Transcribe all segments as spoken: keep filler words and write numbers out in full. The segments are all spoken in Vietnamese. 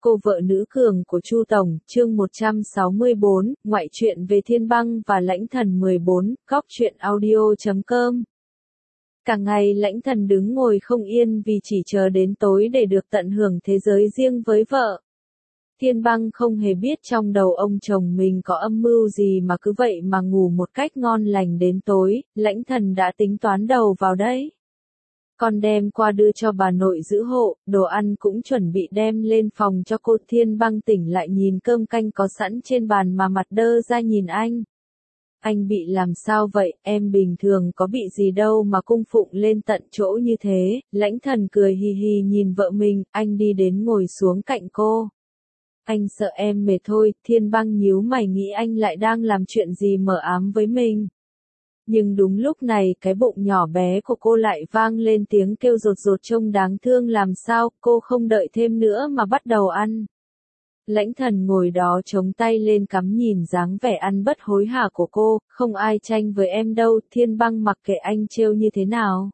Cô vợ nữ cường của Chu Tổng, chương một trăm sáu mươi bốn, ngoại truyện về Thiên Băng và Lãnh Thần mười bốn, góc truyện audio chấm com. Cả ngày Lãnh Thần đứng ngồi không yên vì chỉ chờ đến tối để được tận hưởng thế giới riêng với vợ. Thiên Băng không hề biết trong đầu ông chồng mình có âm mưu gì mà cứ vậy mà ngủ một cách ngon lành đến tối, Lãnh Thần đã tính toán đầu vào đấy. Con đem qua đưa cho bà nội giữ hộ, đồ ăn cũng chuẩn bị đem lên phòng cho cô. Thiên Băng tỉnh lại nhìn cơm canh có sẵn trên bàn mà mặt đơ ra nhìn anh. Anh bị làm sao vậy, em bình thường có bị gì đâu mà cung phụng lên tận chỗ như thế. Lãnh Thần cười hì hì nhìn vợ mình, anh đi đến ngồi xuống cạnh cô. Anh sợ em mệt thôi. Thiên Băng nhíu mày nghĩ anh lại đang làm chuyện gì mờ ám với mình. Nhưng đúng lúc này cái bụng nhỏ bé của cô lại vang lên tiếng kêu rột rột trông đáng thương làm sao. Cô không đợi thêm nữa mà bắt đầu ăn. Lãnh Thần ngồi đó chống tay lên cắm nhìn dáng vẻ ăn bất hối hả của cô. Không ai tranh với em đâu. Thiên Băng mặc kệ anh trêu như thế nào.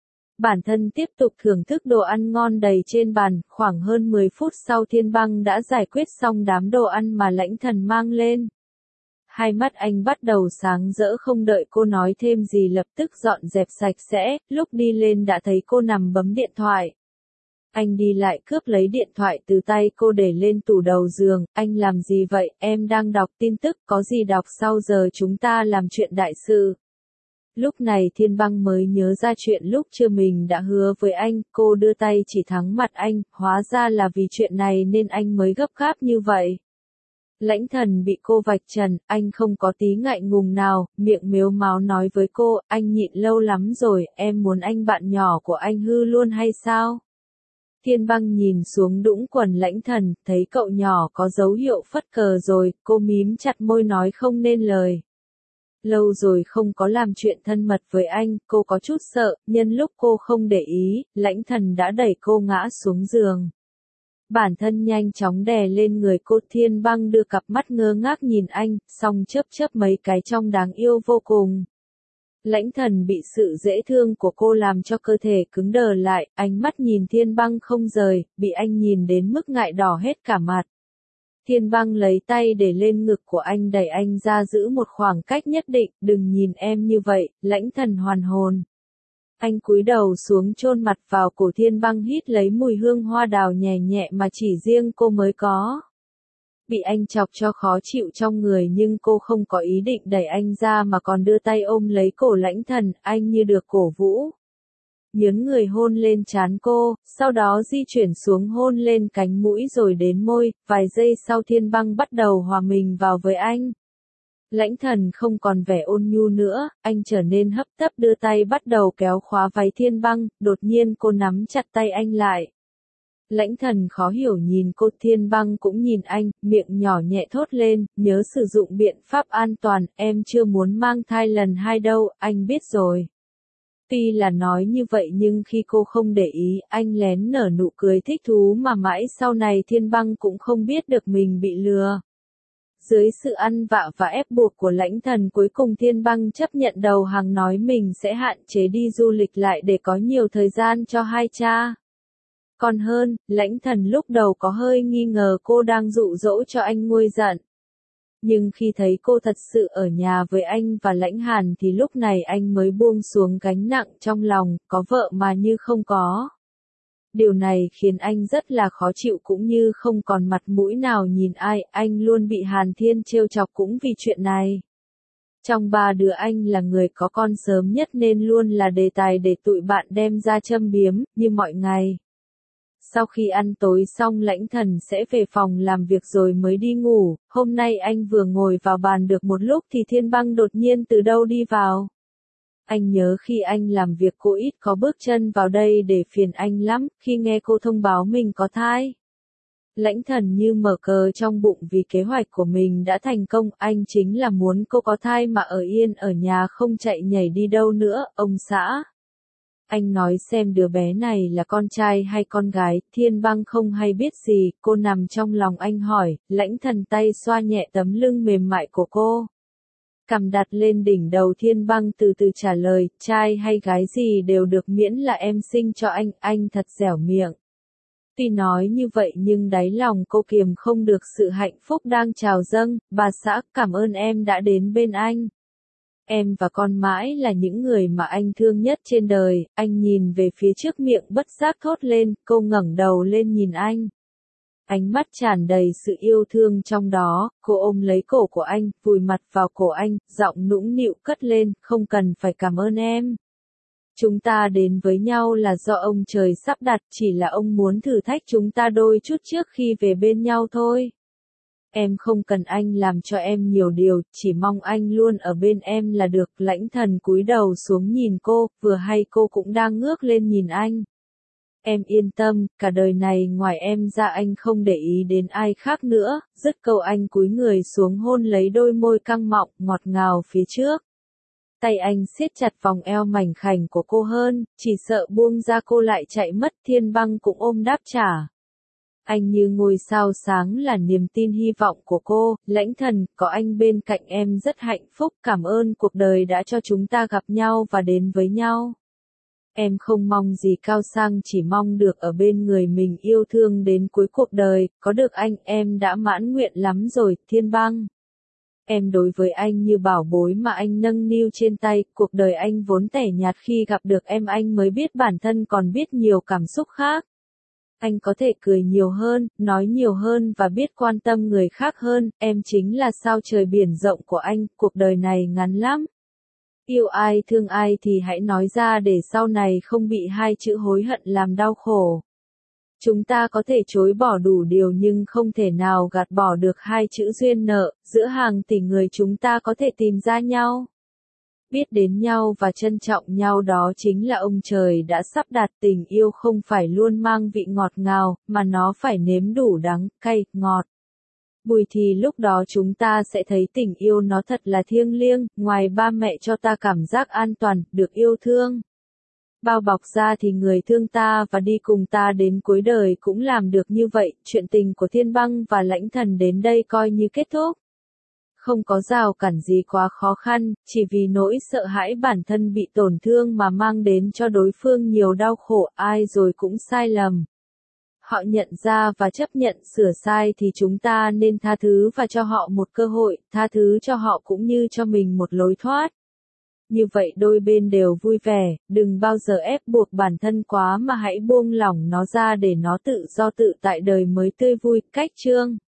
Bản thân tiếp tục thưởng thức đồ ăn ngon đầy trên bàn. Khoảng hơn mười phút sau Thiên Băng đã giải quyết xong đám đồ ăn mà Lãnh Thần mang lên. Hai mắt anh bắt đầu sáng rỡ, không đợi cô nói thêm gì lập tức dọn dẹp sạch sẽ, lúc đi lên đã thấy cô nằm bấm điện thoại. Anh đi lại cướp lấy điện thoại từ tay cô để lên tủ đầu giường. Anh làm gì vậy, em đang đọc tin tức, có gì đọc, sau giờ chúng ta làm chuyện đại sự. Lúc này Thiên Băng mới nhớ ra chuyện lúc trưa mình đã hứa với anh. Cô đưa tay chỉ thẳng mặt anh, hóa ra là vì chuyện này nên anh mới gấp gáp như vậy. Lãnh Thần bị cô vạch trần, anh không có tí ngại ngùng nào, miệng mếu máo nói với cô, anh nhịn lâu lắm rồi, em muốn anh bạn nhỏ của anh hư luôn hay sao? Thiên Băng nhìn xuống đũng quần Lãnh Thần, thấy cậu nhỏ có dấu hiệu phất cờ rồi, cô mím chặt môi nói không nên lời. Lâu rồi không có làm chuyện thân mật với anh, cô có chút sợ, nhân lúc cô không để ý, Lãnh Thần đã đẩy cô ngã xuống giường. Bản thân nhanh chóng đè lên người cô. Thiên Băng đưa cặp mắt ngơ ngác nhìn anh, xong chớp chớp mấy cái trong đáng yêu vô cùng. Lãnh Thần bị sự dễ thương của cô làm cho cơ thể cứng đờ lại, ánh mắt nhìn Thiên Băng không rời, bị anh nhìn đến mức ngại đỏ hết cả mặt. Thiên Băng lấy tay để lên ngực của anh đẩy anh ra giữ một khoảng cách nhất định, đừng nhìn em như vậy. Lãnh Thần hoàn hồn. Anh cúi đầu xuống chôn mặt vào cổ Thiên Băng hít lấy mùi hương hoa đào nhẹ nhẹ mà chỉ riêng cô mới có. Bị anh chọc cho khó chịu trong người nhưng cô không có ý định đẩy anh ra mà còn đưa tay ôm lấy cổ Lãnh Thần, anh như được cổ vũ. Nhớn người hôn lên trán cô, sau đó di chuyển xuống hôn lên cánh mũi rồi đến môi, vài giây sau Thiên Băng bắt đầu hòa mình vào với anh. Lãnh Thần không còn vẻ ôn nhu nữa, anh trở nên hấp tấp đưa tay bắt đầu kéo khóa váy Thiên Băng, đột nhiên cô nắm chặt tay anh lại. Lãnh Thần khó hiểu nhìn cô. Thiên Băng cũng nhìn anh, miệng nhỏ nhẹ thốt lên, nhớ sử dụng biện pháp an toàn, em chưa muốn mang thai lần hai đâu, anh biết rồi. Tuy là nói như vậy nhưng khi cô không để ý, anh lén nở nụ cười thích thú mà mãi sau này Thiên Băng cũng không biết được mình bị lừa. Dưới sự ăn vạ và ép buộc của Lãnh Thần cuối cùng Thiên Băng chấp nhận đầu hàng nói mình sẽ hạn chế đi du lịch lại để có nhiều thời gian cho hai cha. Còn hơn, Lãnh Thần lúc đầu có hơi nghi ngờ cô đang dụ dỗ cho anh nguôi giận. Nhưng khi thấy cô thật sự ở nhà với anh và Lãnh Hàn thì lúc này anh mới buông xuống gánh nặng trong lòng, có vợ mà như không có. Điều này khiến anh rất là khó chịu cũng như không còn mặt mũi nào nhìn ai, anh luôn bị Hàn Thiên trêu chọc cũng vì chuyện này. Trong ba đứa anh là người có con sớm nhất nên luôn là đề tài để tụi bạn đem ra châm biếm, như mọi ngày. Sau khi ăn tối xong Lãnh Thần sẽ về phòng làm việc rồi mới đi ngủ, hôm nay anh vừa ngồi vào bàn được một lúc thì Thiên Băng đột nhiên từ đâu đi vào. Anh nhớ khi anh làm việc cô ít có bước chân vào đây để phiền anh lắm, khi nghe cô thông báo mình có thai. Lãnh Thần như mở cờ trong bụng vì kế hoạch của mình đã thành công, anh chính là muốn cô có thai mà ở yên ở nhà không chạy nhảy đi đâu nữa, ông xã. Anh nói xem đứa bé này là con trai hay con gái. Thiên Băng không hay biết gì, cô nằm trong lòng anh hỏi. Lãnh Thần tay xoa nhẹ tấm lưng mềm mại của cô. Cằm đặt lên đỉnh đầu Thiên Băng từ từ trả lời, trai hay gái gì đều được miễn là em sinh cho anh, anh thật dẻo miệng. Tuy nói như vậy nhưng đáy lòng cô kiềm không được sự hạnh phúc đang trào dâng. Bà xã, cảm ơn em đã đến bên anh. Em và con mãi là những người mà anh thương nhất trên đời. Anh nhìn về phía trước, miệng bất giác thốt lên. Cô ngẩng đầu lên nhìn anh. Ánh mắt tràn đầy sự yêu thương trong đó. Cô ôm lấy cổ của anh, vùi mặt vào cổ anh, giọng nũng nịu cất lên. Không cần phải cảm ơn em. Chúng ta đến với nhau là do ông trời sắp đặt, chỉ là ông muốn thử thách chúng ta đôi chút trước khi về bên nhau thôi. Em không cần anh làm cho em nhiều điều, chỉ mong anh luôn ở bên em là được. Lãnh Thần cúi đầu xuống nhìn cô, vừa hay cô cũng đang ngước lên nhìn anh. Em yên tâm, cả đời này ngoài em ra anh không để ý đến ai khác nữa. Dứt câu anh cúi người xuống hôn lấy đôi môi căng mọng, ngọt ngào phía trước. Tay anh siết chặt vòng eo mảnh khảnh của cô hơn, chỉ sợ buông ra cô lại chạy mất. Thiên Băng cũng ôm đáp trả. Anh như ngôi sao sáng là niềm tin hy vọng của cô. Lãnh Thần, có anh bên cạnh em rất hạnh phúc. Cảm ơn cuộc đời đã cho chúng ta gặp nhau và đến với nhau. Em không mong gì cao sang, chỉ mong được ở bên người mình yêu thương đến cuối cuộc đời. Có được anh em đã mãn nguyện lắm rồi. Thiên Băng. Em đối với anh như bảo bối mà anh nâng niu trên tay. Cuộc đời anh vốn tẻ nhạt, khi gặp được em anh mới biết bản thân còn biết nhiều cảm xúc khác. Anh có thể cười nhiều hơn, nói nhiều hơn và biết quan tâm người khác hơn. Em chính là sao trời biển rộng của anh. Cuộc đời này ngắn lắm. Yêu ai thương ai thì hãy nói ra để sau này không bị hai chữ hối hận làm đau khổ. Chúng ta có thể chối bỏ đủ điều nhưng không thể nào gạt bỏ được hai chữ duyên nợ. Giữa hàng tỷ người chúng ta có thể tìm ra nhau. Biết đến nhau và trân trọng nhau, đó chính là ông trời đã sắp đặt. Tình yêu không phải luôn mang vị ngọt ngào, mà nó phải nếm đủ đắng, cay, ngọt. Bùi thì lúc đó chúng ta sẽ thấy tình yêu nó thật là thiêng liêng. Ngoài ba mẹ cho ta cảm giác an toàn, được yêu thương, bao bọc ra thì người thương ta và đi cùng ta đến cuối đời cũng làm được như vậy. Chuyện tình của Thiên Băng và Lãnh Thần đến đây coi như kết thúc. Không có rào cản gì quá khó khăn, chỉ vì nỗi sợ hãi bản thân bị tổn thương mà mang đến cho đối phương nhiều đau khổ. Ai rồi cũng sai lầm. Họ nhận ra và chấp nhận sửa sai thì chúng ta nên tha thứ và cho họ một cơ hội. Tha thứ cho họ cũng như cho mình một lối thoát. Như vậy đôi bên đều vui vẻ. Đừng bao giờ ép buộc bản thân quá mà hãy buông lỏng nó ra để nó tự do tự tại, đời mới tươi vui. Cách chương